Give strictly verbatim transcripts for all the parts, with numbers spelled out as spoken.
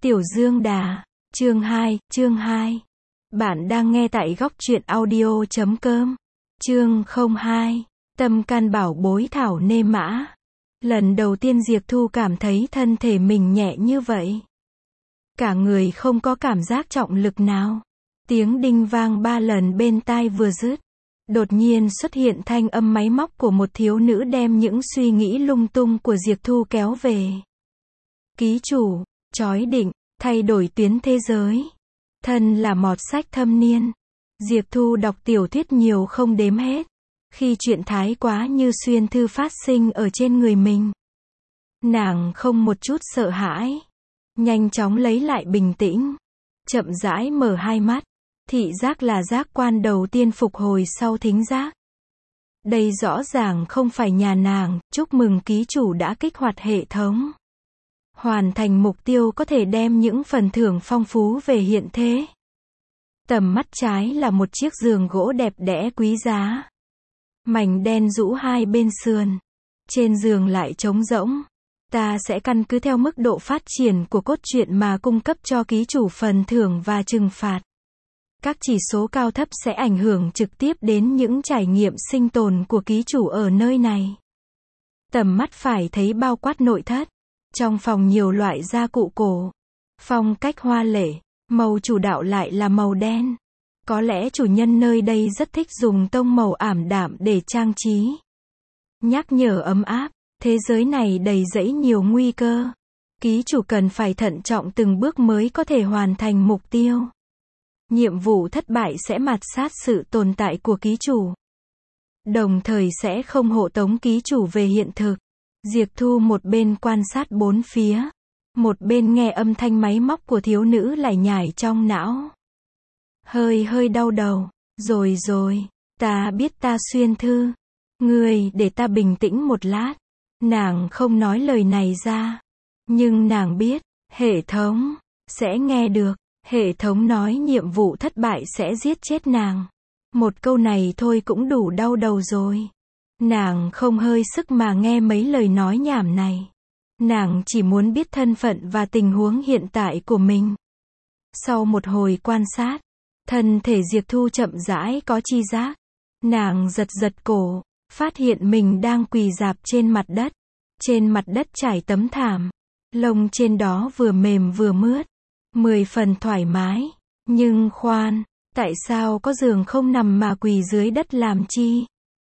Tiểu Dương Đà, chương hai, chương hai. Bạn đang nghe tại góc truyện audio chấm com. Chương không hai. Tâm can bảo bối thảo nê mã. Lần đầu tiên Diệp Thu cảm thấy thân thể mình nhẹ như vậy. Cả người không có cảm giác trọng lực nào. Tiếng đinh vang ba lần bên tai vừa dứt. Đột nhiên xuất hiện thanh âm máy móc của một thiếu nữ đem những suy nghĩ lung tung của Diệp Thu kéo về. Ký chủ, chói định, thay đổi tuyến thế giới. Thân là mọt sách thâm niên. Diệp Thu đọc tiểu thuyết nhiều không đếm hết. Khi chuyện thái quá như xuyên thư phát sinh ở trên người mình. Nàng không một chút sợ hãi. Nhanh chóng lấy lại bình tĩnh. Chậm rãi mở hai mắt. Thị giác là giác quan đầu tiên phục hồi sau thính giác. Đây rõ ràng không phải nhà nàng, chúc mừng ký chủ đã kích hoạt hệ thống. Hoàn thành mục tiêu có thể đem những phần thưởng phong phú về hiện thế. Tầm mắt trái là một chiếc giường gỗ đẹp đẽ quý giá. Mảnh đen rũ hai bên sườn. Trên giường lại trống rỗng. Ta sẽ căn cứ theo mức độ phát triển của cốt truyện mà cung cấp cho ký chủ phần thưởng và trừng phạt. Các chỉ số cao thấp sẽ ảnh hưởng trực tiếp đến những trải nghiệm sinh tồn của ký chủ ở nơi này. Tầm mắt phải thấy bao quát nội thất. Trong phòng nhiều loại gia cụ cổ. Phong cách hoa lệ, màu chủ đạo lại là màu đen. Có lẽ chủ nhân nơi đây rất thích dùng tông màu ảm đạm để trang trí. Nhắc nhở ấm áp, thế giới này đầy rẫy nhiều nguy cơ. Ký chủ cần phải thận trọng từng bước mới có thể hoàn thành mục tiêu. Nhiệm vụ thất bại sẽ mạt sát sự tồn tại của ký chủ. Đồng thời sẽ không hộ tống ký chủ về hiện thực. Diệp Thu một bên quan sát bốn phía, một bên nghe âm thanh máy móc của thiếu nữ lải nhải trong não. Hơi hơi đau đầu, rồi rồi, ta biết ta xuyên thư. Ngươi để ta bình tĩnh một lát. Nàng không nói lời này ra. Nhưng nàng biết, hệ thống sẽ nghe được. Hệ thống nói nhiệm vụ thất bại sẽ giết chết nàng. Một câu này thôi cũng đủ đau đầu rồi. Nàng không hơi sức mà nghe mấy lời nói nhảm này. Nàng chỉ muốn biết thân phận và tình huống hiện tại của mình. Sau một hồi quan sát, thân thể Diệp Thu chậm rãi có chi giác. Nàng giật giật cổ, phát hiện mình đang quỳ rạp trên mặt đất. Trên mặt đất trải tấm thảm. Lông trên đó vừa mềm vừa mướt. Mười phần thoải mái. Nhưng khoan, tại sao có giường không nằm mà quỳ dưới đất làm chi?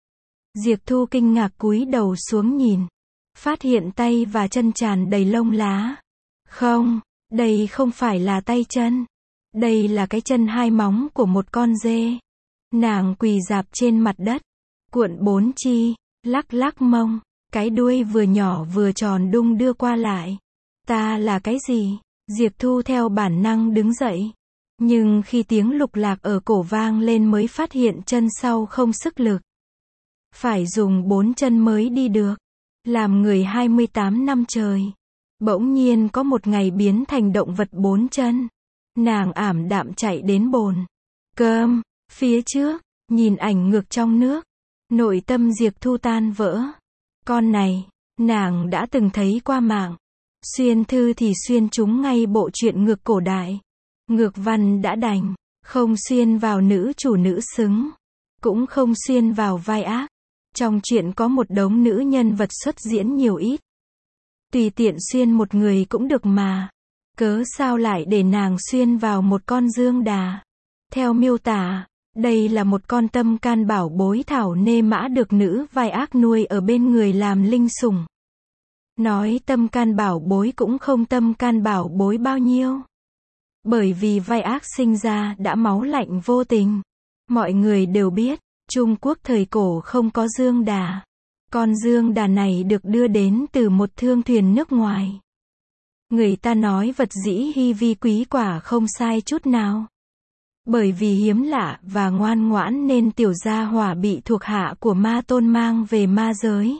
Diệp Thu kinh ngạc cúi đầu xuống nhìn. Phát hiện tay và chân tràn đầy lông lá. Không, đây không phải là tay chân. Đây là cái chân hai móng của một con dê. Nàng quỳ rạp trên mặt đất. Cuộn bốn chi, lắc lắc mông. Cái đuôi vừa nhỏ vừa tròn đung đưa qua lại. Ta là cái gì? Diệp Thu theo bản năng đứng dậy. Nhưng khi tiếng lục lạc ở cổ vang lên mới phát hiện chân sau không sức lực. Phải dùng bốn chân mới đi được. Làm người hai mươi tám năm trời. Bỗng nhiên có một ngày biến thành động vật bốn chân. Nàng ảm đạm chạy đến bồn cơm, phía trước, nhìn ảnh ngược trong nước. Nội tâm Diệp Thu tan vỡ. Con này, nàng đã từng thấy qua mạng. Xuyên thư thì xuyên chúng ngay bộ truyện ngược cổ đại. Ngược văn đã đành, không xuyên vào nữ chủ nữ xứng. Cũng không xuyên vào vai ác. Trong truyện có một đống nữ nhân vật xuất diễn nhiều ít. Tùy tiện xuyên một người cũng được mà. Cớ sao lại để nàng xuyên vào một con Dương Đà? Theo miêu tả, đây là một con tâm can bảo bối thảo nê mã được nữ vai ác nuôi ở bên người làm linh sủng. Nói tâm can bảo bối cũng không tâm can bảo bối bao nhiêu. Bởi vì vai ác sinh ra đã máu lạnh vô tình. Mọi người đều biết. Trung Quốc thời cổ không có Dương Đà. Con Dương Đà này được đưa đến từ một thương thuyền nước ngoài. Người ta nói vật dĩ hy vi quý quả không sai chút nào. Bởi vì hiếm lạ và ngoan ngoãn nên tiểu gia hỏa bị thuộc hạ của Ma Tôn mang về ma giới.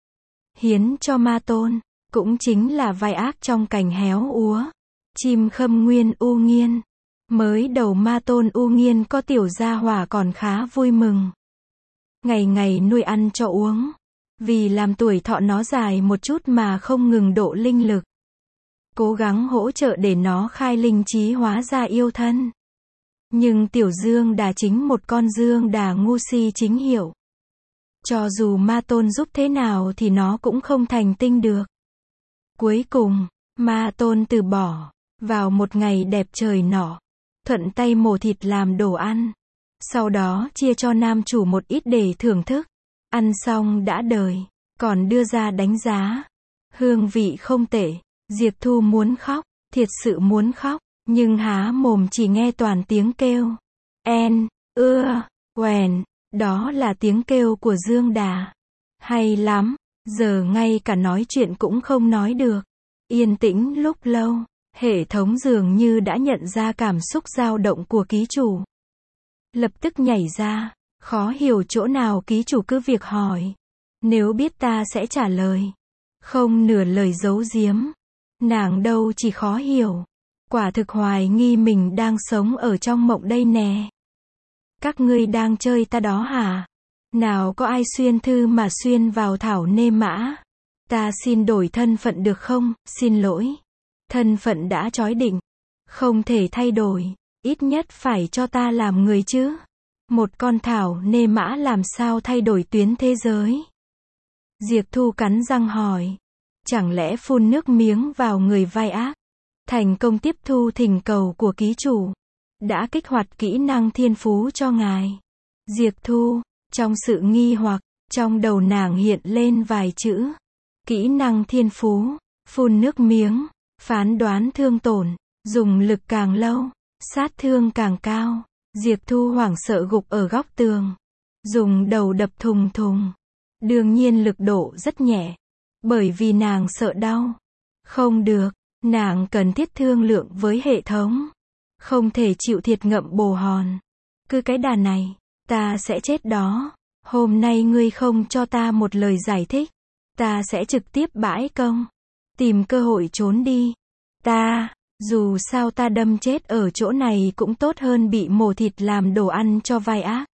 Hiến cho Ma Tôn, cũng chính là vai ác trong cành héo úa. Chim khâm nguyên u nghiên. Mới đầu Ma Tôn u nghiên có tiểu gia hỏa còn khá vui mừng. Ngày ngày nuôi ăn cho uống. Vì làm tuổi thọ nó dài một chút mà không ngừng độ linh lực. cố gắng hỗ trợ để nó khai linh trí hóa ra yêu thân. Nhưng tiểu dương đà chính một con dương đà ngu si chính hiệu. Cho dù ma tôn giúp thế nào thì nó cũng không thành tinh được. Cuối cùng, ma tôn từ bỏ. Vào một ngày đẹp trời nọ, thuận tay mổ thịt làm đồ ăn. Sau đó chia cho nam chủ một ít để thưởng thức. Ăn xong đã đời, còn đưa ra đánh giá. Hương vị không tệ. Diệp Thu muốn khóc, thiệt sự muốn khóc, nhưng há mồm chỉ nghe toàn tiếng kêu. En, ưa, quèn, đó là tiếng kêu của Dương Đà. Hay lắm, giờ ngay cả nói chuyện cũng không nói được. Yên tĩnh lúc lâu, hệ thống dường như đã nhận ra cảm xúc dao động của ký chủ. Lập tức nhảy ra, khó hiểu chỗ nào ký chủ cứ việc hỏi. Nếu biết ta sẽ trả lời. Không nửa lời giấu giếm. Nàng đâu chỉ khó hiểu. Quả thực hoài nghi mình đang sống ở trong mộng đây nè. Các ngươi đang chơi ta đó hả? Nào có ai xuyên thư mà xuyên vào thảo nê mã? Ta xin đổi thân phận được không? Xin lỗi. Thân phận đã chói định. Không thể thay đổi. Ít nhất phải cho ta làm người chứ. Một con thảo nê mã làm sao thay đổi tuyến thế giới? Diệp Thu cắn răng hỏi. Chẳng lẽ phun nước miếng vào người vai ác? Thành công tiếp thu thỉnh cầu của ký chủ. Đã kích hoạt kỹ năng thiên phú cho ngài. Diệp Thu, trong sự nghi hoặc, trong đầu nàng hiện lên vài chữ. Kỹ năng thiên phú, phun nước miếng, phán đoán thương tổn, dùng lực càng lâu, sát thương càng cao. Diệp Thu hoảng sợ gục ở góc tường. Dùng đầu đập thùng thùng. Đương nhiên lực độ rất nhẹ. Bởi vì nàng sợ đau. Không được, nàng cần thiết thương lượng với hệ thống. Không thể chịu thiệt ngậm bồ hòn. Cứ cái đà này, ta sẽ chết đó. Hôm nay ngươi không cho ta một lời giải thích. Ta sẽ trực tiếp bãi công. Tìm cơ hội trốn đi. Ta, dù sao ta đâm chết ở chỗ này cũng tốt hơn bị mổ thịt làm đồ ăn cho vai ác.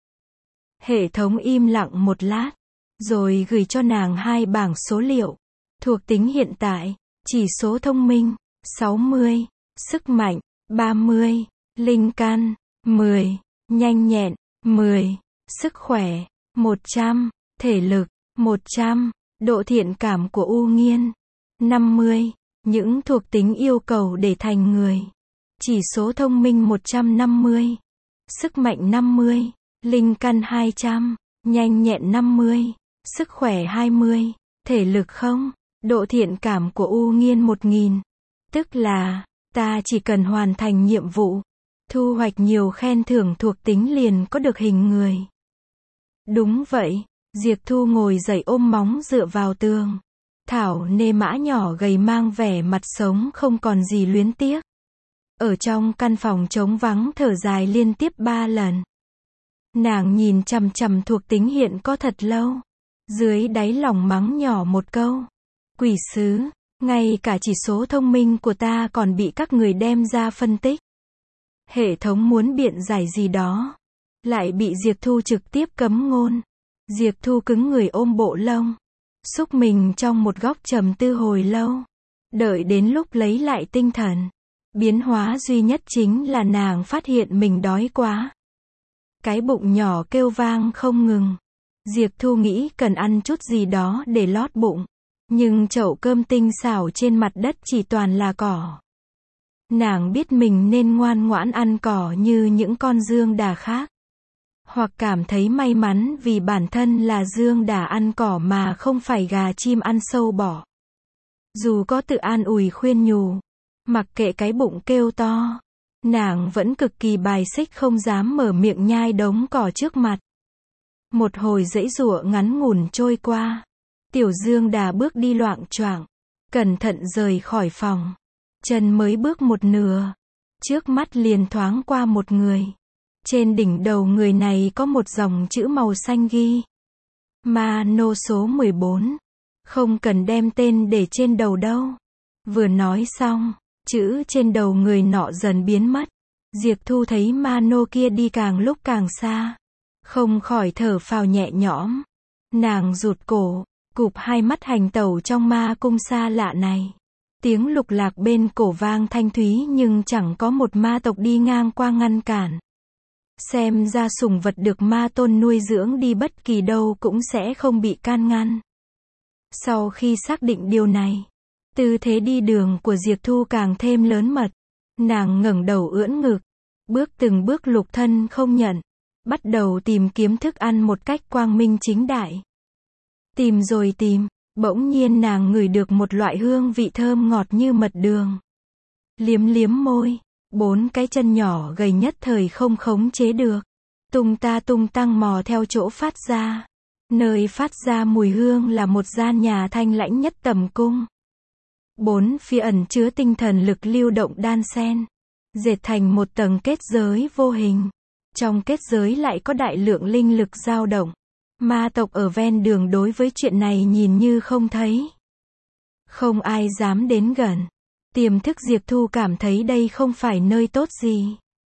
Hệ thống im lặng một lát. Rồi gửi cho nàng hai bảng số liệu. Thuộc tính hiện tại, chỉ số thông minh, sáu mươi, sức mạnh, ba mươi, linh căn, mười, nhanh nhẹn, mười, sức khỏe, một trăm, thể lực, một trăm, độ thiện cảm của U Nghiên, năm mươi, những thuộc tính yêu cầu để thành người. Chỉ số thông minh một trăm năm mươi, sức mạnh năm mươi, linh căn hai trăm, nhanh nhẹn năm mươi, sức khỏe hai mươi, thể lực không, độ thiện cảm của U Nghiên một nghìn. Tức là, ta chỉ cần hoàn thành nhiệm vụ, thu hoạch nhiều khen thưởng thuộc tính liền có được hình người. Đúng vậy, Diệp Thu ngồi dậy ôm móng dựa vào tường. Thảo nê mã nhỏ gầy mang vẻ mặt sống không còn gì luyến tiếc. Ở trong căn phòng trống vắng thở dài liên tiếp ba lần. Nàng nhìn chằm chằm thuộc tính hiện có thật lâu. Dưới đáy lòng mắng nhỏ một câu. Quỷ sứ, ngay cả chỉ số thông minh của ta còn bị các người đem ra phân tích. Hệ thống muốn biện giải gì đó. Lại bị Diệp Thu trực tiếp cấm ngôn. Diệp Thu cứng người ôm bộ lông. Xúc mình trong một góc trầm tư hồi lâu. Đợi đến lúc lấy lại tinh thần. Biến hóa duy nhất chính là nàng phát hiện mình đói quá. Cái bụng nhỏ kêu vang không ngừng. Diệp Thu nghĩ cần ăn chút gì đó để lót bụng. Nhưng chậu cơm tinh xảo trên mặt đất chỉ toàn là cỏ. Nàng biết mình nên ngoan ngoãn ăn cỏ như những con dương đà khác. Hoặc cảm thấy may mắn vì bản thân là dương đà ăn cỏ mà không phải gà chim ăn sâu bọ. Dù có tự an ủi khuyên nhủ, mặc kệ cái bụng kêu to, nàng vẫn cực kỳ bài xích không dám mở miệng nhai đống cỏ trước mặt. Một hồi giãy giụa ngắn ngủn trôi qua. Tiểu dương đà bước đi loạng choạng, cẩn thận rời khỏi phòng. Chân mới bước một nửa, trước mắt liền thoáng qua một người. Trên đỉnh đầu người này có một dòng chữ màu xanh ghi. Ma nô số mười bốn. Không cần đem tên để trên đầu đâu. Vừa nói xong, chữ trên đầu người nọ dần biến mất. Diệp Thu thấy ma nô kia đi càng lúc càng xa. Không khỏi thở phào nhẹ nhõm. Nàng rụt cổ, cụp hai mắt hành tẩu trong ma cung xa lạ này. Tiếng lục lạc bên cổ vang thanh thúy nhưng chẳng có một ma tộc đi ngang qua ngăn cản. Xem ra sủng vật được ma tôn nuôi dưỡng đi bất kỳ đâu cũng sẽ không bị can ngăn. Sau khi xác định điều này, tư thế đi đường của Diệp Thu càng thêm lớn mật. Nàng ngẩng đầu ưỡn ngực, bước từng bước lục thân không nhận, bắt đầu tìm kiếm thức ăn một cách quang minh chính đại. Tìm rồi tìm, bỗng nhiên nàng ngửi được một loại hương vị thơm ngọt như mật đường. Liếm liếm môi, bốn cái chân nhỏ gầy nhất thời không khống chế được, tung ta tung tăng mò theo chỗ phát ra. Nơi phát ra mùi hương là một gian nhà thanh lãnh nhất tầm cung. Bốn phía ẩn chứa tinh thần lực lưu động đan xen, dệt thành một tầng kết giới vô hình. Trong kết giới lại có đại lượng linh lực dao động. Ma tộc ở ven đường đối với chuyện này nhìn như không thấy. Không ai dám đến gần. Tiềm thức Diệp Thu cảm thấy đây không phải nơi tốt gì.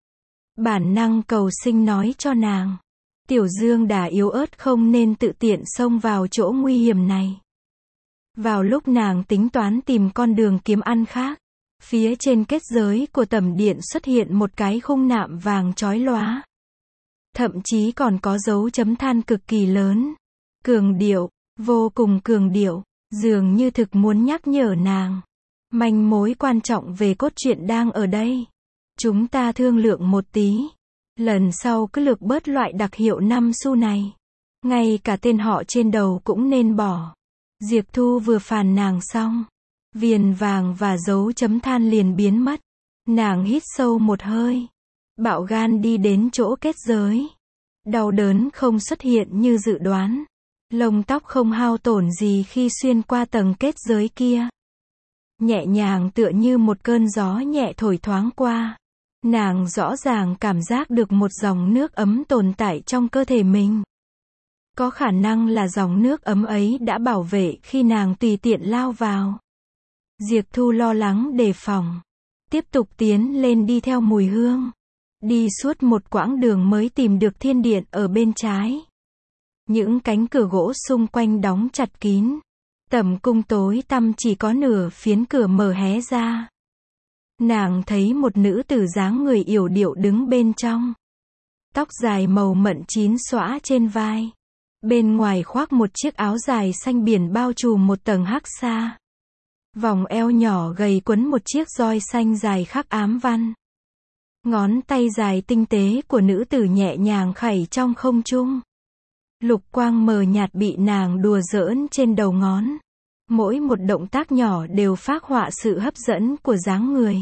Bản năng cầu sinh nói cho nàng, Tiểu Dương Đà yếu ớt không nên tự tiện xông vào chỗ nguy hiểm này. Vào lúc nàng tính toán tìm con đường kiếm ăn khác, phía trên kết giới của tẩm điện xuất hiện một cái khung nạm vàng chói lóa. Thậm chí còn có dấu chấm than cực kỳ lớn. Cường điệu, vô cùng cường điệu, dường như thực muốn nhắc nhở nàng. Manh mối quan trọng về cốt truyện đang ở đây. Chúng ta thương lượng một tí. Lần sau cứ lược bớt loại đặc hiệu năm xu này. Ngay cả tên họ trên đầu cũng nên bỏ. Diệp Thu vừa phàn nàn xong, viền vàng và dấu chấm than liền biến mất. Nàng hít sâu một hơi, bạo gan đi đến chỗ kết giới. Đau đớn không xuất hiện như dự đoán. Lông tóc không hao tổn gì khi xuyên qua tầng kết giới kia. Nhẹ nhàng tựa như một cơn gió nhẹ thổi thoáng qua. Nàng rõ ràng cảm giác được một dòng nước ấm tồn tại trong cơ thể mình. Có khả năng là dòng nước ấm ấy đã bảo vệ khi nàng tùy tiện lao vào. Diệp Thu lo lắng đề phòng, tiếp tục tiến lên đi theo mùi hương. Đi suốt một quãng đường mới tìm được thiên điện ở bên trái. Những cánh cửa gỗ xung quanh đóng chặt kín. Tầm cung tối tăm chỉ có nửa phiến cửa mở hé ra. Nàng thấy một nữ tử dáng người yểu điệu đứng bên trong. Tóc dài màu mận chín xõa trên vai. Bên ngoài khoác một chiếc áo dài xanh biển bao trùm một tầng hắc sa. Vòng eo nhỏ gầy quấn một chiếc roi xanh dài khắc ám văn. Ngón tay dài tinh tế của nữ tử nhẹ nhàng khẩy trong không trung. Lục quang mờ nhạt bị nàng đùa giỡn trên đầu ngón. Mỗi một động tác nhỏ đều phác họa sự hấp dẫn của dáng người.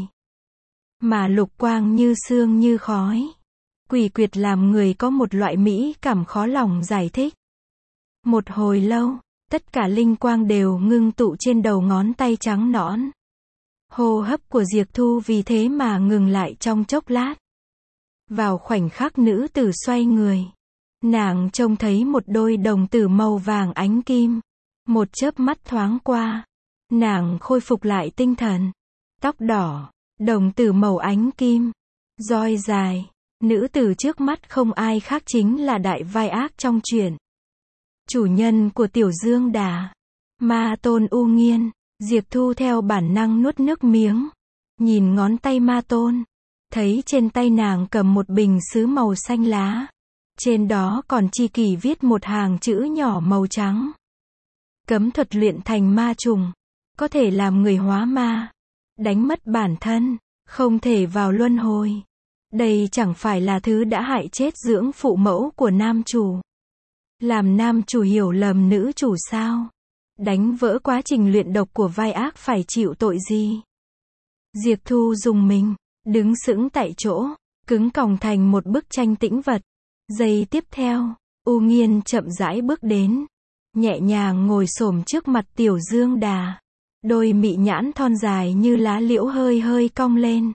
Mà lục quang như sương như khói. Quỷ quyệt làm người có một loại mỹ cảm khó lòng giải thích. Một hồi lâu, tất cả linh quang đều ngưng tụ trên đầu ngón tay trắng nõn. Hô hấp của Diệp Thu vì thế mà ngừng lại trong chốc lát. Vào khoảnh khắc nữ tử xoay người, nàng trông thấy một đôi đồng tử màu vàng ánh kim. Một chớp mắt thoáng qua, nàng khôi phục lại tinh thần. Tóc đỏ, đồng tử màu ánh kim, roi dài. Nữ tử trước mắt không ai khác chính là đại vai ác trong truyện. Chủ nhân của Tiểu Dương Đà, Ma Tôn U Nghiên. Diệp Thu theo bản năng nuốt nước miếng. Nhìn ngón tay Ma Tôn, thấy trên tay nàng cầm một bình sứ màu xanh lá. Trên đó còn chi kỷ viết một hàng chữ nhỏ màu trắng. Cấm thuật luyện thành ma trùng, có thể làm người hóa ma, đánh mất bản thân, không thể vào luân hồi. Đây chẳng phải là thứ đã hại chết dưỡng phụ mẫu của nam chủ. Làm nam chủ hiểu lầm nữ chủ sao? Đánh vỡ quá trình luyện độc của vai ác phải chịu tội gì? Diệp Thu dùng mình, đứng sững tại chỗ, cứng còng thành một bức tranh tĩnh vật. Giây tiếp theo, U Nghiên chậm rãi bước đến, nhẹ nhàng ngồi xổm trước mặt Tiểu Dương Đà. Đôi mị nhãn thon dài như lá liễu hơi hơi cong lên.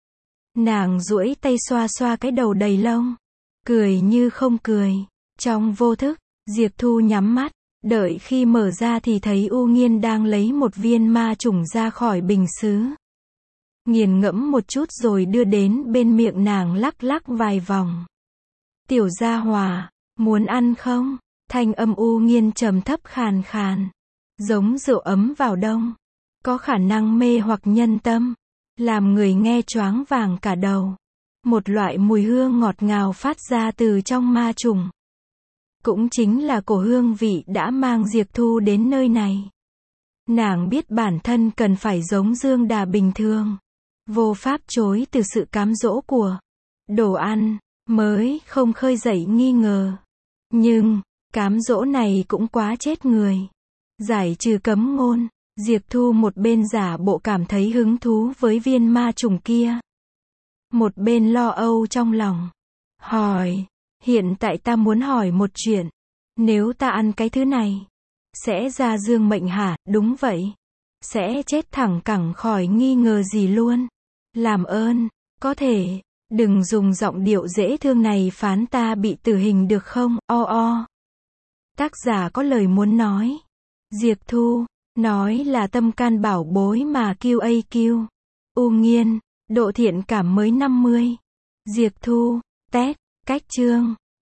Nàng duỗi tay xoa xoa cái đầu đầy lông, cười như không cười. Trong vô thức, Diệp Thu nhắm mắt, đợi khi mở ra thì thấy U Nghiên đang lấy một viên ma trùng ra khỏi bình sứ. Nghiền ngẫm một chút rồi đưa đến bên miệng nàng lắc lắc vài vòng. Tiểu gia hòa, muốn ăn không? Thanh âm U Nghiên trầm thấp khàn khàn, giống rượu ấm vào đông. có khả năng mê hoặc nhân tâm, làm người nghe choáng váng cả đầu. Một loại mùi hương ngọt ngào phát ra từ trong ma trùng. Cũng chính là cổ hương vị đã mang Diệp Thu đến nơi này. Nàng biết bản thân cần phải giống Dương Đà bình thường, vô pháp chối từ sự cám dỗ của đồ ăn, mới không khơi dậy nghi ngờ. Nhưng, cám dỗ này cũng quá chết người. Giải trừ cấm ngôn, Diệp Thu một bên giả bộ cảm thấy hứng thú với viên ma trùng kia. Một bên lo âu trong lòng. Hỏi, hiện tại ta muốn hỏi một chuyện. Nếu ta ăn cái thứ này, sẽ ra dương mệnh hả? Đúng vậy. Sẽ chết thẳng cẳng khỏi nghi ngờ gì luôn. Làm ơn, có thể, đừng dùng giọng điệu dễ thương này phán ta bị tử hình được không? O o. Tác giả có lời muốn nói. Diệp Thu, nói là tâm can bảo bối mà Q A Q. U Nghiên, độ thiện cảm mới năm mươi. Diệp Thu, test, cách chương.